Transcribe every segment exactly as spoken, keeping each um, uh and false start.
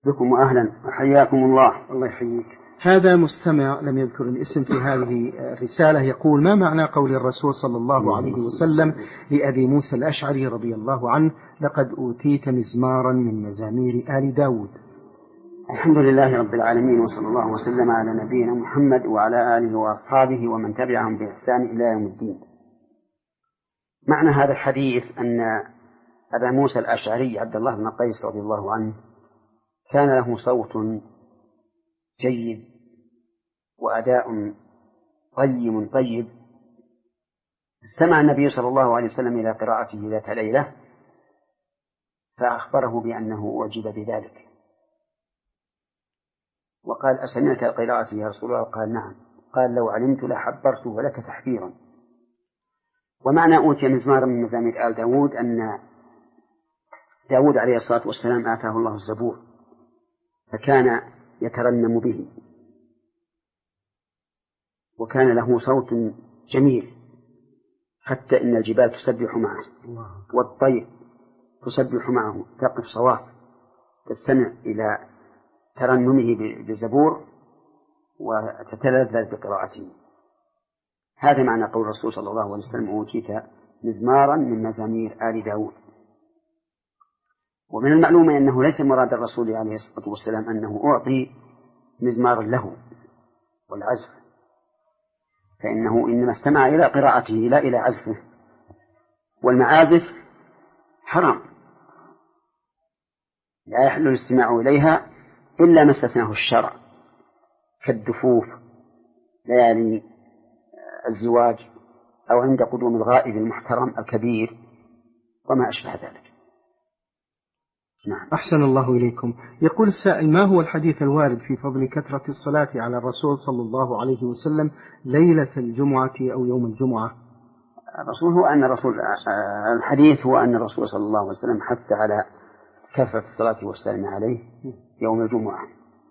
بكم وأهلا وحياكم الله. الله يحييك. هذا مستمع لم يذكر الاسم في هذه الرسالة يقول: ما معنى قول الرسول صلى الله عليه وسلم لأبي موسى الأشعري رضي الله عنه: لقد أوتيت مزمارا من مزامير آل داود؟ الحمد لله رب العالمين، وصلى الله وسلم على نبينا محمد وعلى آله وأصحابه ومن تبعهم بإحسان إلى يوم الدين. معنى هذا الحديث أن أبا موسى الأشعري عبد الله بن قيس رضي الله عنه كان له صوت جيد وأداء طيب طيب. استمع النبي صلى الله عليه وسلم إلى قراءته ذات ليلة فأخبره بأنه أعجب بذلك، وقال: أسمعت قراءتي يا رسول الله؟ قال: نعم. قال: لو علمت لحبرته لك تحبيرا. ومعنى أوتي مزمارا من مزامير آل داود أن داود عليه الصلاة والسلام آتاه الله الزبور فكان يترنم به، وكان له صوت جميل حتى إن الجبال تسبح معه والطير تسبح معه تقف صواف تستمع إلى ترنمه بزبور وتتلذذ بقراءته. هذا معنى قول الرسول صلى الله عليه وسلم: أوتيت مزمارا من مزامير آل داود. ومن المعلوم أنه ليس مراد الرسول عليه الصلاة والسلام أنه أعطي مزمارا له والعزف، فإنه إنما استمع إلى قراءته لا إلى عزفه، والمعازف حرام لا يحل الاستماع إليها إلا ما استثناه الشرع كالدفوف ليالي الزواج أو عند قدوم الغائب المحترم الكبير وما أشبه ذلك. نعم. أحسن الله إليكم. يقول السائل: ما هو الحديث الوارد في فضل كثرة الصلاة على الرسول صلى الله عليه وسلم ليلة الجمعة أو يوم الجمعة؟ الرسول هو أن الرسول الحديث هو أن الرسول صلى الله عليه وسلم حث على كثرة الصلاة والسلام عليه يوم الجمعة.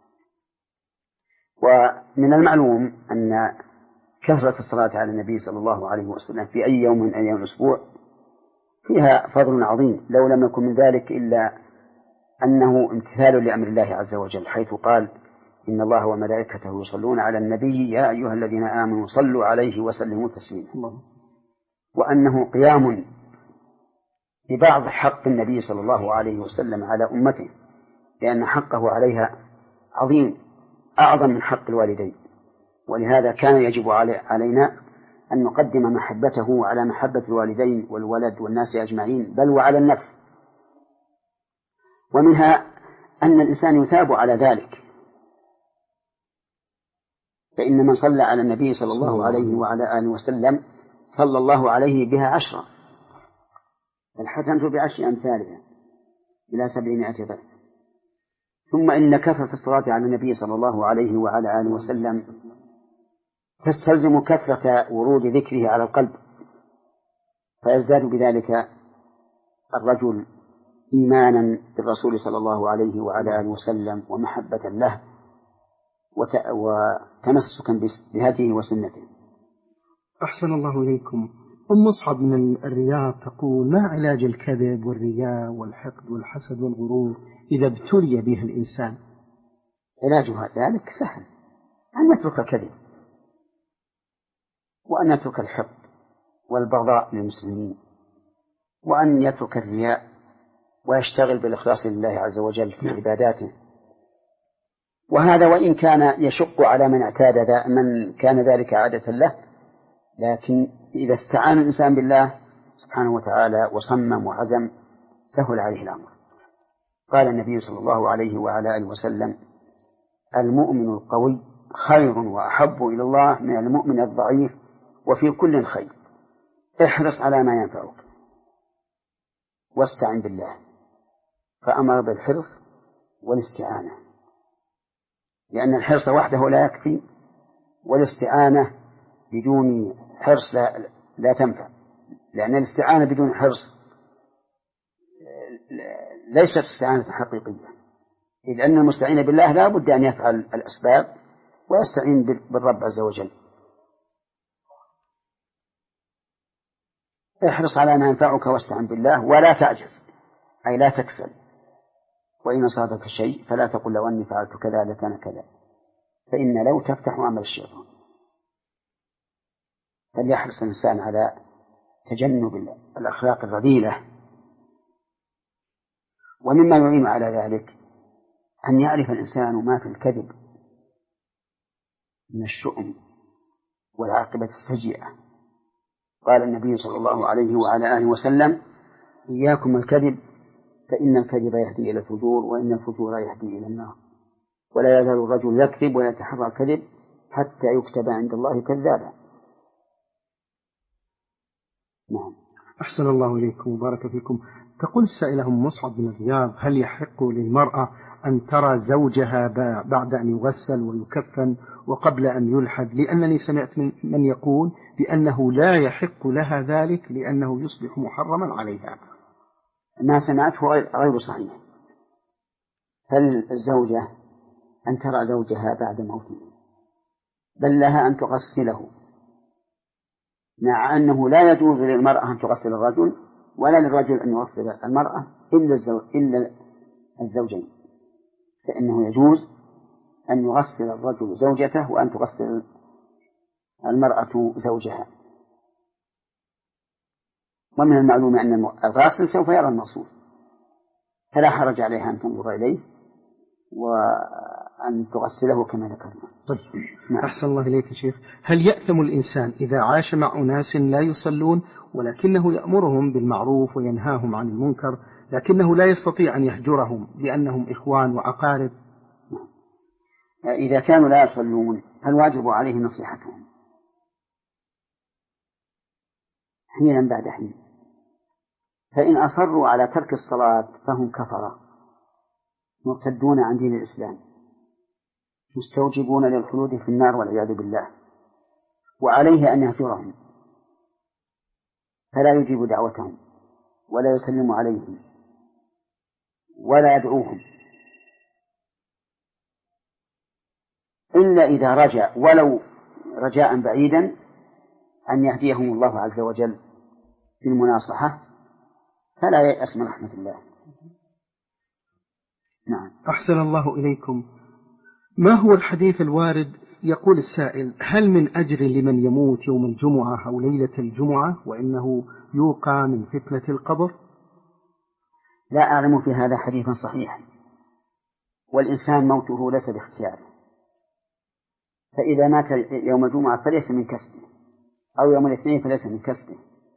ومن المعلوم أن كثرة الصلاة على النبي صلى الله عليه وسلم في أي يوم من أيام الأسبوع فيها فضل عظيم، لو لم يكن من ذلك إلا أنه امتثال لأمر الله عز وجل، حيث قال: إن الله وملائكته يصلون على النبي يا أيها الذين آمنوا صلوا عليه وسلموا تسليما، وأنه قيام ببعض حق النبي صلى الله عليه وسلم على أمته، لأن حقه عليها عظيم أعظم من حق الوالدين، ولهذا كان يجب علينا أن نقدم محبته على محبة الوالدين والولد والناس أجمعين، بل وعلى النفس. ومنها أن الإنسان يثاب على ذلك، فإن من صلى على النبي صلى الله عليه وعلى آله وسلم صلى الله عليه بها عشرة، الحسنة بعشر أمثالها إلى سبعمائة ضعف. ثم إن كثرة الصلاة على النبي صلى الله عليه وعلى آله وسلم تستلزم كثرة ورود ذكره على القلب، فيزداد بذلك الرجل إيمانا بالرسول صلى الله عليه وعلى آله وسلم ومحبة له وتمسكا بهديه وسنته. أحسن الله إليكم. أم مصعب من الرياض تقول: ما علاج الكذب والرياء والحقد والحسد والغرور إذا ابتلي به الإنسان؟ علاجها ذلك سهل، أن يترك الكذب وأن يترك الحقد والبغضاء للمسلمين وأن يترك الرياء ويشتغل بالإخلاص لله عز وجل في عباداته. وهذا وإن كان يشق على من اعتاد من كان ذلك عادة له، لكن إذا استعان الإنسان بالله سبحانه وتعالى وصمم وعزم سهل عليه الأمر. قال النبي صلى الله عليه وعلى آله وسلم: المؤمن القوي خير وأحب إلى الله من المؤمن الضعيف وفي كل خير، احرص على ما ينفعك واستعن بالله. فأمر بالحرص والاستعانة، لأن الحرص وحده لا يكفي، والاستعانة بدون حرص لا, لا تنفع، لأن الاستعانة بدون حرص ليست استعانة حقيقية، إذ أن المستعين بالله لا بد أن يفعل الأسباب ويستعين بالرب عز وجل. احرص على ما ينفعك واستعن بالله ولا تعجز، أي لا تكسل، وإن أصابك شيء فلا تقل لو أني فعلت كذا لكان كذا، فإن لو تفتح عمل الشيطان. فليحرص الإنسان على تجنب الأخلاق الرذيلة. ومما يعين على ذلك أن يعرف الإنسان ما في الكذب من الشؤم والعاقبة السيئة. قال النبي صلى الله عليه وعلى آله وسلم: إياكم الكذب فإن الكذب يهدي إلى الفجور، وإن الفجور يهدي إلى النار، ولا يزال الرجل يكذب ويتحرى الكذب حتى يكتب عند الله كذابا. نعم. أحسن الله إليكم وبارك فيكم. تقول السائلة أم مصعب بن الرياض: هل يحق للمرأة أن ترى زوجها بعد أن يغسل ويكفن وقبل أن يلحد؟ لأنني سمعت من يقول بأنه لا يحق لها ذلك لأنه يصبح محرما عليها. ما سمعته غير صحيح. هل الزوجة أن ترى زوجها بعد موته؟ بل لها أن تغسله، مع أنه لا يجوز للمرأة أن تغسل الرجل ولا للرجل أن يغسل المرأة إلا الزوج إلا الزوجين، فإنه يجوز أن يغسل الرجل زوجته وأن تغسل المرأة زوجها. ومن المعلوم أن الغاسل سوف يرى المغسول، فلا حرج عليها أن تنظر إليه وأن تغسله كما ذكرنا. طيب. نعم. أحسن الله إليك يا شيخ. هل يأثم الإنسان إذا عاش مع أناس لا يصلون ولكنه يأمرهم بالمعروف وينهاهم عن المنكر، لكنه لا يستطيع أن يهجرهم لأنهم إخوان وأقارب؟ إذا كانوا لا يصلون فالواجب عليه نصيحتهم حينا بعد حين، فإن أصروا على ترك الصلاة فهم كفرة مرتدون عن دين الإسلام مستوجبون للخلود في النار والعياذ بالله، وعليه أن يهجرهم فلا يجيب دعوتهم ولا يسلم عليهم ولا يدعوهم إلا إذا رجع ولو رجاء بعيدا أن يهديهم الله عز وجل في المناصحة، فلا ييأس من رحمة الله. نعم. أحسن الله إليكم. ما هو الحديث الوارد؟ يقول السائل: هل من أجر لمن يموت يوم الجمعة أو ليلة الجمعة وإنه يوقى من فتنة القبر؟ لا أعلم في هذا حديثا صحيحا، والإنسان موته ليس باختياره، فإذا مات يوم الجمعة فليس من كسبه، أو يوم الاثنين فليس من كسبه.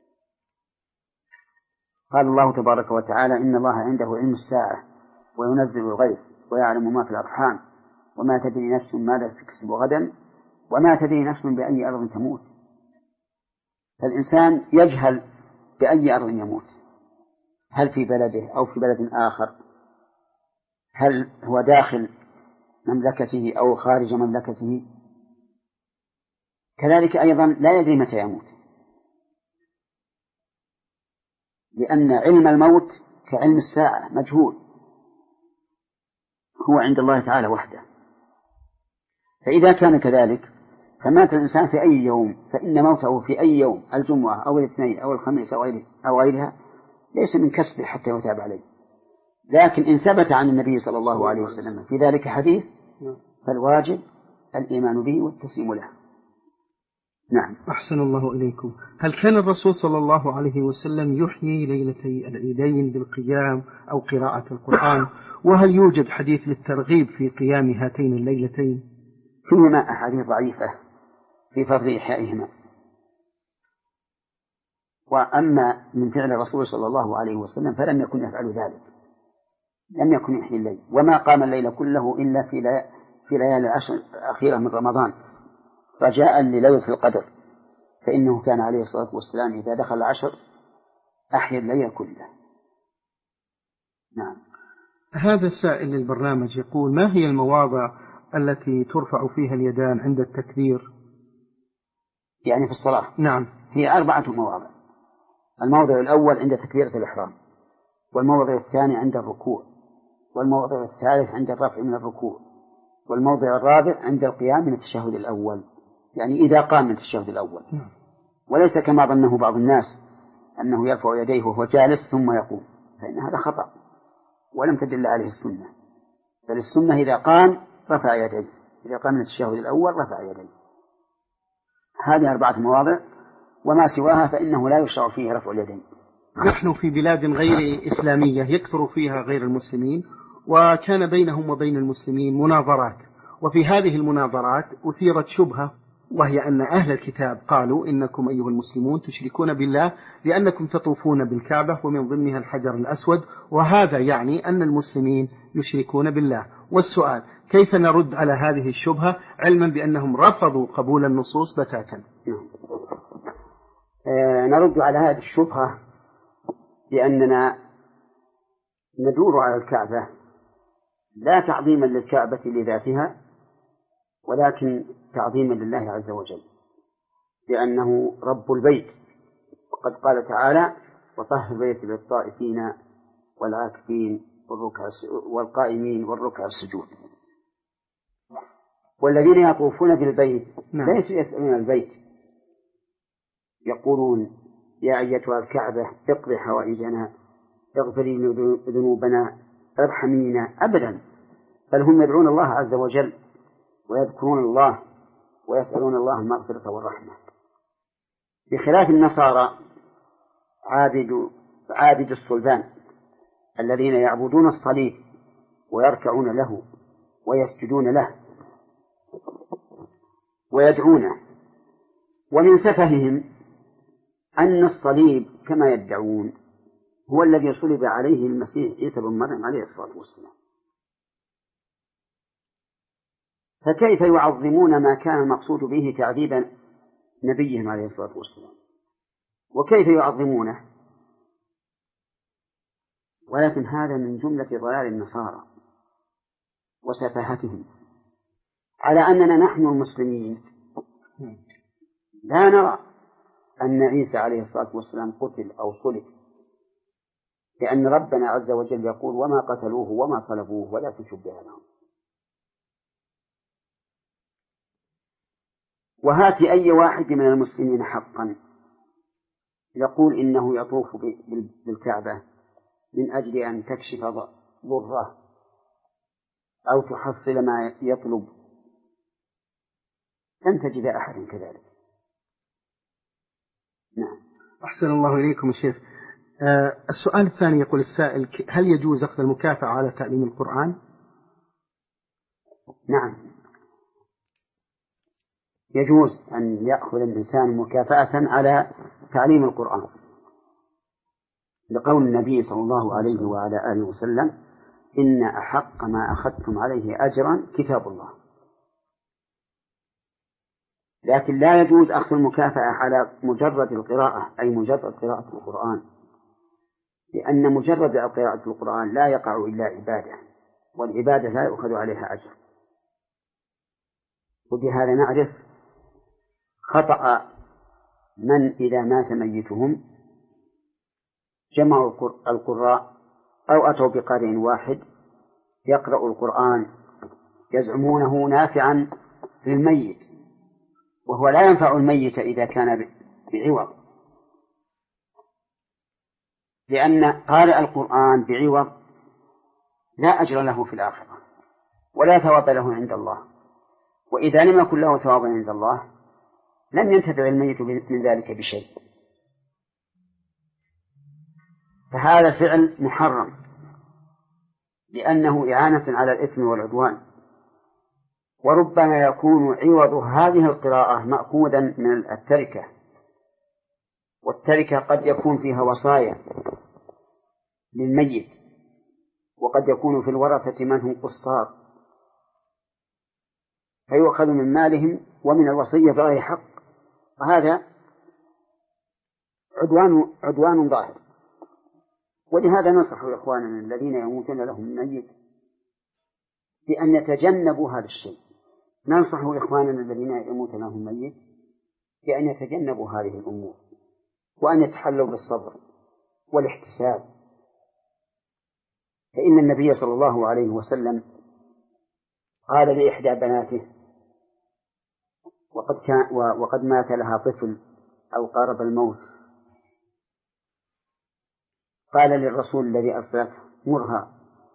قال الله تبارك وتعالى: إن الله عنده علم الساعة وينزل الغيث ويعلم ما في الأرحام وما تدري نفس ماذا تكسب غدا وما تدري نفس بأي أرض تموت. فالإنسان يجهل بأي أرض يموت، هل في بلده أو في بلد آخر، هل هو داخل مملكته أو خارج مملكته. كذلك أيضا لا يدري متى يموت، لأن علم الموت كعلم الساعة مجهول، هو عند الله تعالى وحده. فإذا كان كذلك فمات الإنسان في أي يوم فإن موته في أي يوم، الجمعة أو الاثنين أو الخميس أو غيرها، ليس من كسبه حتى يتاب عليه. لكن إن ثبت عن النبي صلى الله عليه وسلم في ذلك حديث فالواجب الإيمان به والتسليم له. نعم. أحسن الله إليكم. هل كان الرسول صلى الله عليه وسلم يحيي ليلتي العيدين بالقيام أو قراءة القرآن؟ وهل يوجد حديث للترغيب في قيام هاتين الليلتين؟ فيهما أحاديث ضعيفة في فضل إحيائهما. وأما من فعل الرسول صلى الله عليه وسلم فلم يكن يفعل ذلك، لم يكن يحيي الليل، وما قام الليل كله إلا في في ليالي العشر الأخيرة من رمضان رجاء لليلة القدر، فإنه كان عليه الصلاة والسلام إذا دخل العشر أحيا الليل كله. نعم. هذا السائل للبرنامج يقول: ما هي المواضع التي ترفع فيها اليدان عند التكبير؟ يعني في الصلاة؟ نعم. هي أربعة مواضع. الموضع الأول عند تكبيرة الإحرام، والموضع الثاني عند الركوع، والموضع الثالث عند الرفع من الركوع، والموضع الرابع عند القيام من التشهد الأول، يعني إذا قام من التشهد الأول. نعم. وليس كما ظنه بعض الناس أنه يرفع يديه وهو جالس ثم يقوم، فإن هذا خطأ. ولم تدل عليه السنة. فالسنة إذا قام رفع يديه، إذا قام من التشهد الأول رفع يديه. هذه أربعة مواضع، وما سواها فإنه لا يشرع فيه رفع اليدين. نحن في بلاد غير إسلامية يكثر فيها غير المسلمين، وكان بينهم وبين المسلمين مناظرات، وفي هذه المناظرات أثيرت شبهة، وهي أن أهل الكتاب قالوا إنكم أيها المسلمون تشركون بالله لأنكم تطوفون بالكعبة ومن ضمنها الحجر الأسود، وهذا يعني أن المسلمين يشركون بالله. والسؤال كيف نرد على هذه الشبهة علما بأنهم رفضوا قبول النصوص بتاتا؟ آه نرد على هذه الشبهة بأننا ندور على الكعبة لا تعظيما للكعبة لذاتها، ولكن تعظيما لله عز وجل، لأنه رب البيت، وقد قال تعالى: وطهر البيت للطائفين والعاكفين والركع والقائمين والركع السجود. والذين يطوفون بالبيت ليسوا يسألون البيت يقولون: يا أيتها الكعبة اقضي حوائجنا، اغفري ذنوبنا، ارحمينا، أبدا، بل هم يدعون الله عز وجل ويذكرون الله ويسألون الله المغفرة والرحمة. بخلاف النصارى عابد عابد الصلبان الذين يعبدون الصليب ويركعون له ويسجدون له ويدعونه. ومن سفههم أن الصليب كما يدعون هو الذي صلب عليه المسيح عيسى بن مريم عليه الصلاة والسلام، فكيف يعظمون ما كان المقصود به تعذيب نبيهم عليه الصلاة والسلام؟ وكيف يعظمونه؟ ولكن هذا من جملة ضلال النصارى وسفاهتهم، على أننا نحن المسلمين لا نرى أن عيسى عليه الصلاة والسلام قتل أو صلب، لأن ربنا عز وجل يقول: وما قتلوه وما صلبوه ولكن شبه لهم. وهات أي واحد من المسلمين حقا يقول إنه يطوف بالكعبة من أجل أن تكشف ضره أو تحصل ما يطلب، لن تجد أحد كذلك. نعم. أحسن الله إليكم يا شيخ. آه السؤال الثاني يقول السائل: هل يجوز أخذ المكافأة على تعليم القرآن؟ نعم، يجوز أن يأخذ الإنسان مكافأة على تعليم القرآن، لقول النبي صلى الله عليه وعلى آله وسلم: إن أحق ما أخذتم عليه أجرا كتاب الله. لكن لا يجوز أخذ المكافأة على مجرد القراءة، أي مجرد قراءة القرآن، لأن مجرد قراءة القرآن لا يقع إلا عبادة، والعبادة لا يؤخذ عليها أجر. وبهذا نعرف خطأ من إذا مات ميتهم جمعوا القراء أو أتوا بقارئ واحد يقرأ القرآن يزعمونه نافعا للميت، وهو لا ينفع الميت إذا كان بعوض، لأن قارئ القرآن بعوض لا أجر له في الآخرة ولا ثواب له عند الله، وإذا لم يكن له ثواب عند الله لم ينتفع الميت من ذلك بشيء. فهذا فعل محرم لأنه إعانة على الإثم والعدوان، وربما يكون عوض هذه القراءة مأخوذا من التركة، والتركة قد يكون فيها وصايا للميت، وقد يكون في الورثة من هم قصار فيؤخذ من مالهم ومن الوصية بغير حق، وهذا عدوان عدوان ظاهر. ولهذا ننصح إخواننا الذين يموتون لهم ميت بأن يتجنبوا هذا الشيء، ننصح إخواننا الذين يموتون لهم ميت بأن يتجنبوا هذه الأمور، وأن يتحلوا بالصبر والاحتساب، فإن النبي صلى الله عليه وسلم قال لإحدى بناته وقد, كان وقد مات لها طفل أو قارب الموت، قال للرسول الذي أرسله: مرها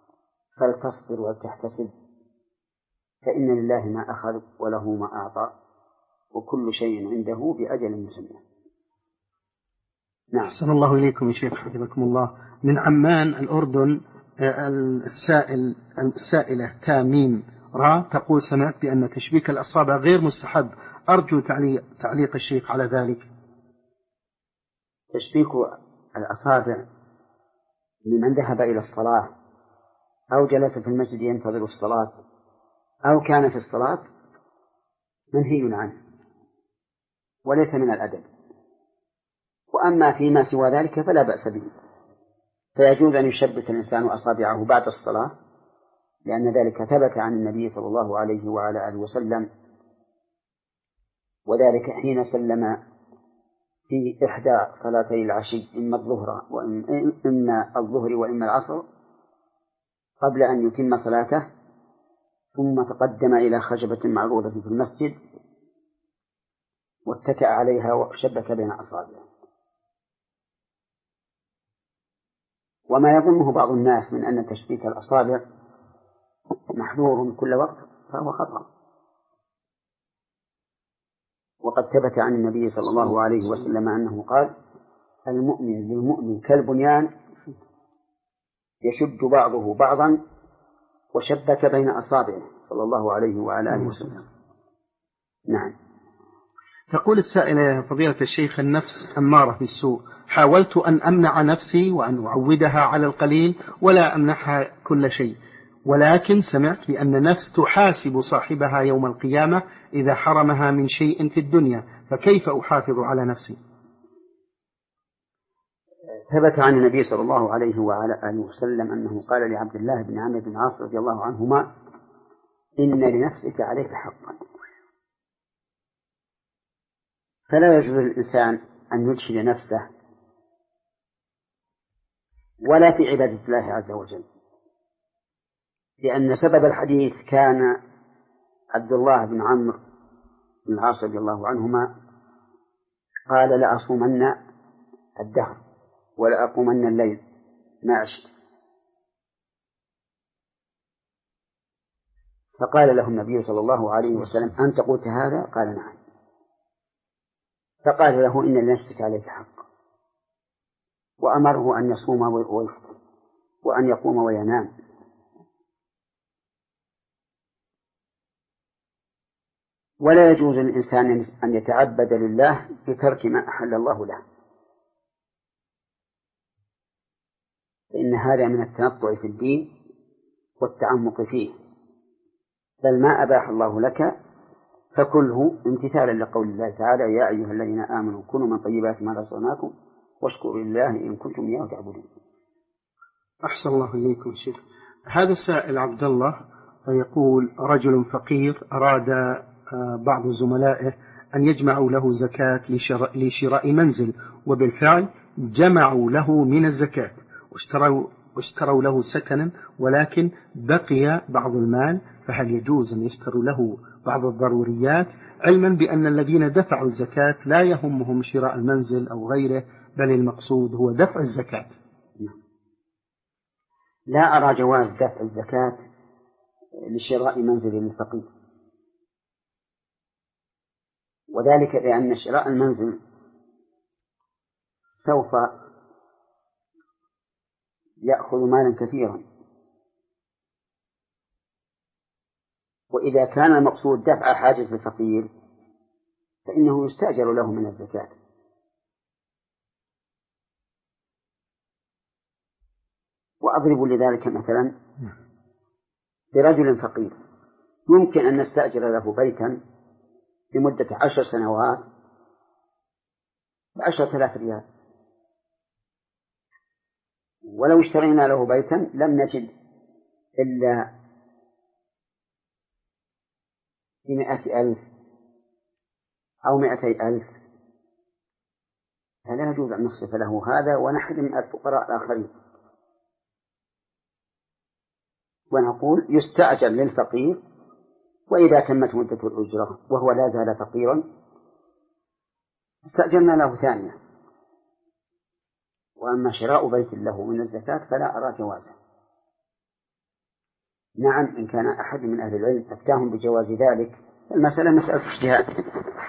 فلتصبر ولتحتسب، فإن لله ما أخذ وله ما أعطى، وكل شيء عنده بأجل مسمى. نعم. أحسن الله إليكم يا شيخ حفظكم الله. من عمان الأردن السائل السائلة تاميم را تقول: سمعت بأن تشبيك الأصابع غير مستحب، أرجو تعليق, تعليق الشيخ على ذلك. تشبيك الأصابع لمن ذهب إلى الصلاة أو جلس في المسجد ينتظر الصلاة أو كان في الصلاة منهي عنه وليس من الأدب. وأما فيما سوى ذلك فلا بأس به، فيجوز أن يشبك الإنسان أصابعه بعد الصلاة، لأن ذلك ثبت عن النبي صلى الله عليه وعلى آله وسلم، وذلك حين سلم في إحدى صلاتي العشي، إما الظهر وإما الظهر وإما العصر، قبل أن يتم صلاته، ثم تقدم إلى خشبة معروضة في المسجد واتكأ عليها وشبك بين أصابعه. وما يظنه بعض الناس من أن تشبيك الأصابع محظور كل وقت فهو خطأ، وقد ثبت عن النبي صلى الله عليه وسلم أنه قال: المؤمن للمؤمن كالبنيان يشد بعضه بعضا، وشبك بين أصابعه صلى الله عليه وعلى آله وسلم. نعم. تقول السائلة: يا فضيلة الشيخ، النفس أمارة بالسوء، حاولت أن أمنع نفسي وأن أعودها على القليل ولا أمنحها كل شيء، ولكن سمعت بأن النفس تحاسب صاحبها يوم القيامة إذا حرمها من شيء في الدنيا، فكيف أحافظ على نفسي؟ ثبت عن النبي صلى الله عليه وعلى آله وسلم أنه قال لعبد الله بن عمرو بن العاص رضي الله عنهما: إن لنفسك عليك حقا. فلا يجوز للإنسان أن يجهد نفسه ولا في عبادة الله عز وجل، لأن سبب الحديث كان عبد الله بن عمرو بن العاص رضي الله عنهما قال: لأصومن الدهر ولأقومن الليل ما عشت. فقال له النبي صلى الله عليه وسلم: أنت قلت هذا؟ قال: نعم. فقال له: إن لنفسك عليك حق، وأمره أن يصوم ويفطر وأن يقوم وينام. ولا يجوز للإنسان أن يتعبد لله بترك ما أحل الله له، فإن هذا من التنطع في الدين والتعمق فيه، بل ما أباح الله لك فكله امتثالا لقول الله تعالى: يا أيها الذين آمنوا كلوا من طيبات ما رزقناكم واشكروا لله إن كنتم إياه تعبدون. أحسن الله إليكم شيخ. هذا السائل عبد الله يقول: رجل فقير أراد بعض زملائه أن يجمعوا له زكاة لشراء, لشراء منزل، وبالفعل جمعوا له من الزكاة واشتروا, واشتروا له سكنا، ولكن بقي بعض المال، فهل يجوز أن يشتروا له بعض الضروريات، علما بأن الذين دفعوا الزكاة لا يهمهم شراء المنزل أو غيره، بل المقصود هو دفع الزكاة؟ لا أرى جواز دفع الزكاة لشراء منزل للفقير، وذلك لأن شراء المنزل سوف يأخذ مالا كثيرا، وإذا كان المقصود دفع حاجة الفقير فإنه يستأجر له من الزكاة. وأضرب لذلك مثلا برجل فقير يمكن أن نستأجر له بيتا لمدة عشر سنوات بعشرة آلاف ريال، ولو اشترينا له بيتا لم نجد إلا بمئة ألف أو مئتي ألف، فلا يجوز أن نصرف له هذا ونحرم الفقراء الآخرين. ونقول يستأجر للفقير، وإذا تمت مدة الأجرة وهو لا زال فقيرا استأجرنا له ثانية. وأما شراء بيت له من الزكاة فلا أرى جوازه. نعم، إن كان أحد من أهل العلم أفتاهم بجواز ذلك، المسألة مسألة اجتهاد.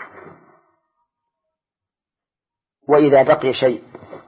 وإذا بقي شيء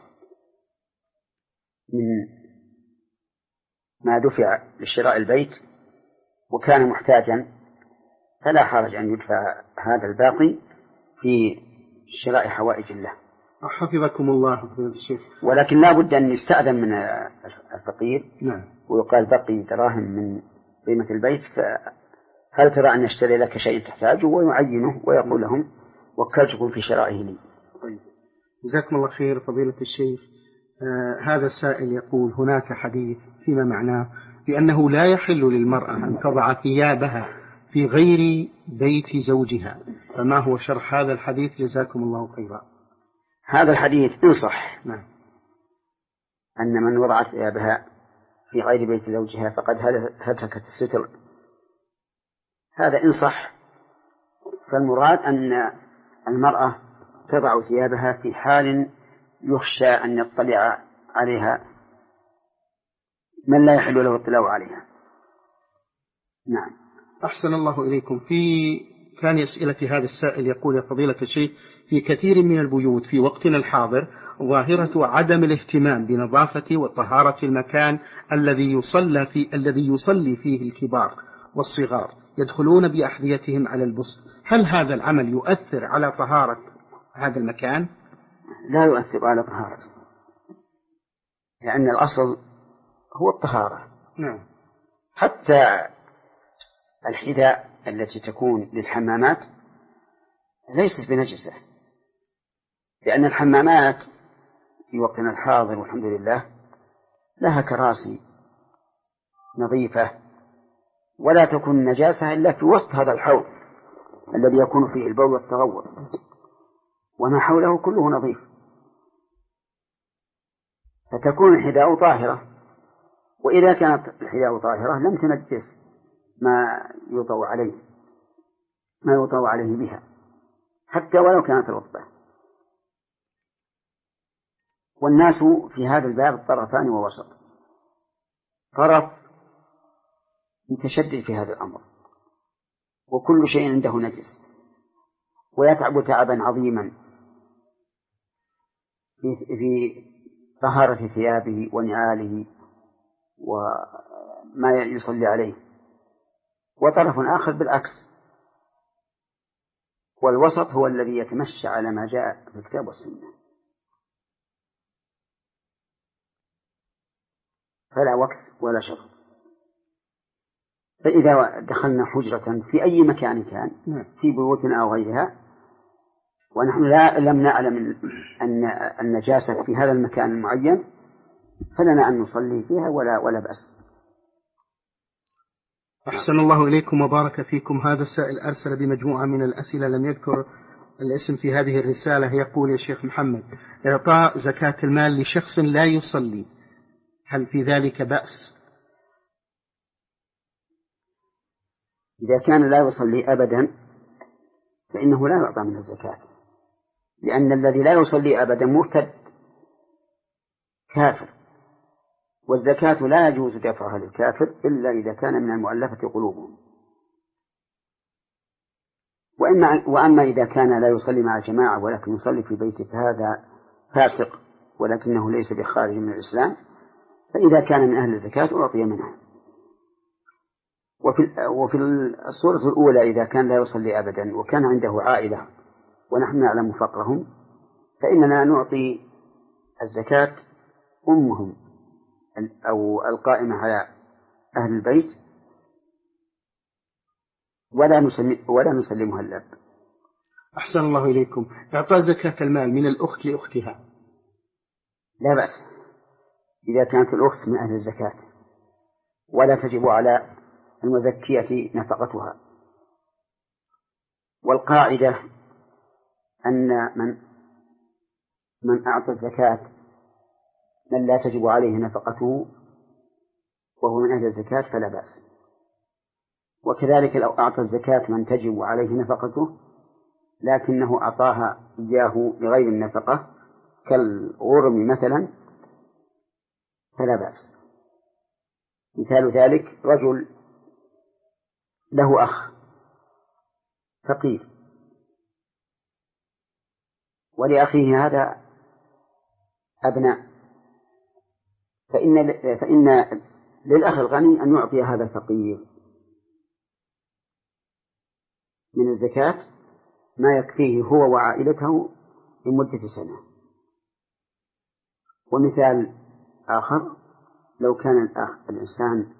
من ما دفع لشراء البيت وكان محتاجا فلا حرج أن يدفع هذا الباقي في شراء حوائج الله. حفظكم الله فضيلة الشيخ. ولكن لا بد أن يستأذن من الفقير. نعم. ويقال بقي دراهم من قيمة البيت، فهل ترى أن يشتري لك شيء تحتاجه، ويعينه ويقول لهم وكلتكم في شرائه لي. طيب. جزاكم الله خير فضيلة الشيخ. آه هذا السائل يقول هناك حديث فيما معناه بأنه لا يحل للمرأة أن تضع ثيابها في غير بيت زوجها، فما هو شرح هذا الحديث جزاكم الله خيرا؟ هذا الحديث إن صح نعم أن من وضعت ثيابها في غير بيت زوجها فقد هتكت الستر، هذا إن صح، فالمراد أن المرأة تضع ثيابها في حال يخشى أن يطلع عليها من لا يحل له الاطلاع عليها. نعم. أحسن الله إليكم. في كان أسئلة هذا السائل يقول يا فضيلة الشيخ في كثير من البيوت في وقتنا الحاضر ظاهرة عدم الاهتمام بنظافة وطهارة المكان الذي يصلى في الذي يصلي فيه الكبار والصغار، يدخلون بأحذيتهم على البسط، هل هذا العمل يؤثر على طهارة هذا المكان؟ لا يؤثر على طهارته، لأن الأصل هو الطهارة. نعم. حتى الحذاء التي تكون للحمامات ليست بنجسة، لأن الحمامات في وقتنا الحاضر والحمد لله لها كراسي نظيفة، ولا تكون نجاسة إلا في وسط هذا الحوض الذي يكون فيه البول والتغوط، وما حوله كله نظيف، فتكون الحذاء طاهرة. وإذا كانت الحذاء طاهرة لم تنجس ما يوضع عليه ما يوضع عليه بها حتى ولو كانت رطبة. والناس في هذا الباب طرفان ووسط، طرف متشدد في هذا الأمر وكل شيء عنده نجس ويتعب تعبا عظيما في, في طهارة ثيابه ونعاله وما يصلي عليه، وطرف آخر بالعكس، والوسط هو الذي يتمشى على ما جاء في الكتاب والسنة، فلا وكس ولا شر. فإذا دخلنا حجرة في أي مكان كان في بيوتنا أو غيرها ونحن لا لم نعلم أن النجاسة في هذا المكان المعين فلنا أن نصلي فيها ولا ولا بأس. أحسن الله إليكم وبارك فيكم. هذا السائل أرسل بمجموعة من الأسئلة لم يذكر الاسم في هذه الرسالة. يقول يا شيخ محمد إعطاء زكاة المال لشخص لا يصلي هل في ذلك بأس؟ إذا كان لا يصلي أبدا فإنه لا يعطى منه الزكاة، لأن الذي لا يصلي أبدا مرتد كافر، والزكاة لا يجوز دفعها للكافر إلا إذا كان من المؤلفة قلوبهم. وإما وأما إذا كان لا يصلي مع الجماعة ولكن يصلي في بيته فهذا فاسق ولكنه ليس بخارج من الإسلام، فإذا كان من أهل الزكاة أعطي منها. وفي وفي الصورة الأولى إذا كان لا يصلي أبدا وكان عنده عائلة ونحن نعلم فقرهم فإننا نعطي الزكاة أمهم أو القائمة على أهل البيت ولا نسلم ولا نسلمها الأب. أحسن الله إليكم. إعطاء زكاة المال من الأخت لأختها لا بأس إذا كانت الأخت من أهل الزكاة، ولا تجب على المزكية نفقتها. والقاعدة أن من من أعطى الزكاة من لا تجب عليه نفقته وهو من أهل الزكاة فلا بأس. وكذلك لو أعطى الزكاة من تجب عليه نفقته لكنه أعطاها إياه لغير النفقة كالغرم مثلا فلا بأس. مثال ذلك رجل له أخ فقير ولأخيه هذا أبناء، فإن فإن للأخ الغني أن يعطي هذا الفقير من الزكاة ما يكفيه هو وعائلته لمدة سنة. ومثال آخر، لو كان الأخ الإنسان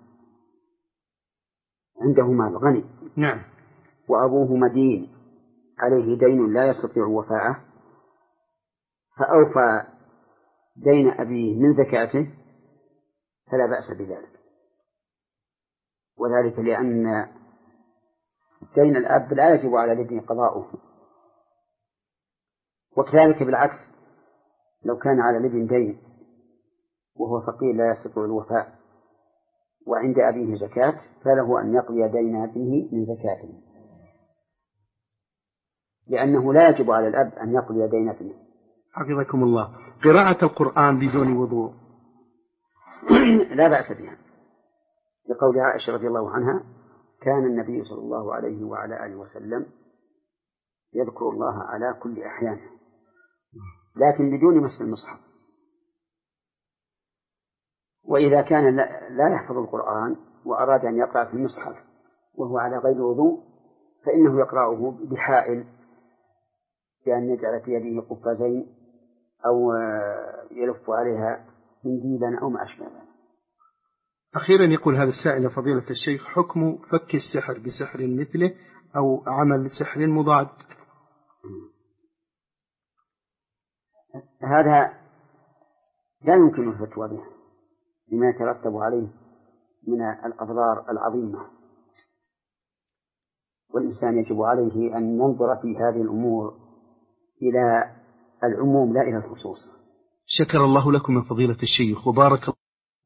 عنده مال غني نعم وأبوه مدين عليه دين لا يستطيع وفاءه، فأوفى دين أبيه من زكاته فلا بأس بذلك، وذلك لأن دين الأب لا يجب على الابن قضاؤه. وكذلك بالعكس، لو كان على الابن دين وهو فقير لا يستطيع الوفاء وعند أبيه زكاة فله أن يقضي دين أبيه من زكاته، لأنه لا يجب على الأب أن يقضي دين ابنه. حفظكم الله. قراءة القرآن بدون وضوء لا بأس بها، لقول عائشة رضي الله عنها: كان النبي صلى الله عليه وعلى آله وسلم يذكر الله على كل أحيانه، لكن بدون مس المصحف. وإذا كان لا يحفظ القرآن وأراد أن يقرأ في المصحف وهو على غير وضوء فإنه يقرأه بحائل، بأن يجعل في يده قفازين أو يلف عليها منديلا أو ما أشبه ذلك. أخيرا يقول هذا السائل: فضيلة الشيخ، حكم فك السحر بسحر مثله أو عمل سحر مضاد؟ هذا لا يمكن الفتوى به لما يترتب عليه من الأضرار العظيمة، والإنسان يجب عليه أن ينظر في هذه الأمور إلى العموم لا إلى الخصوص. شكر الله لكم يا فضيلة الشيخ وبارك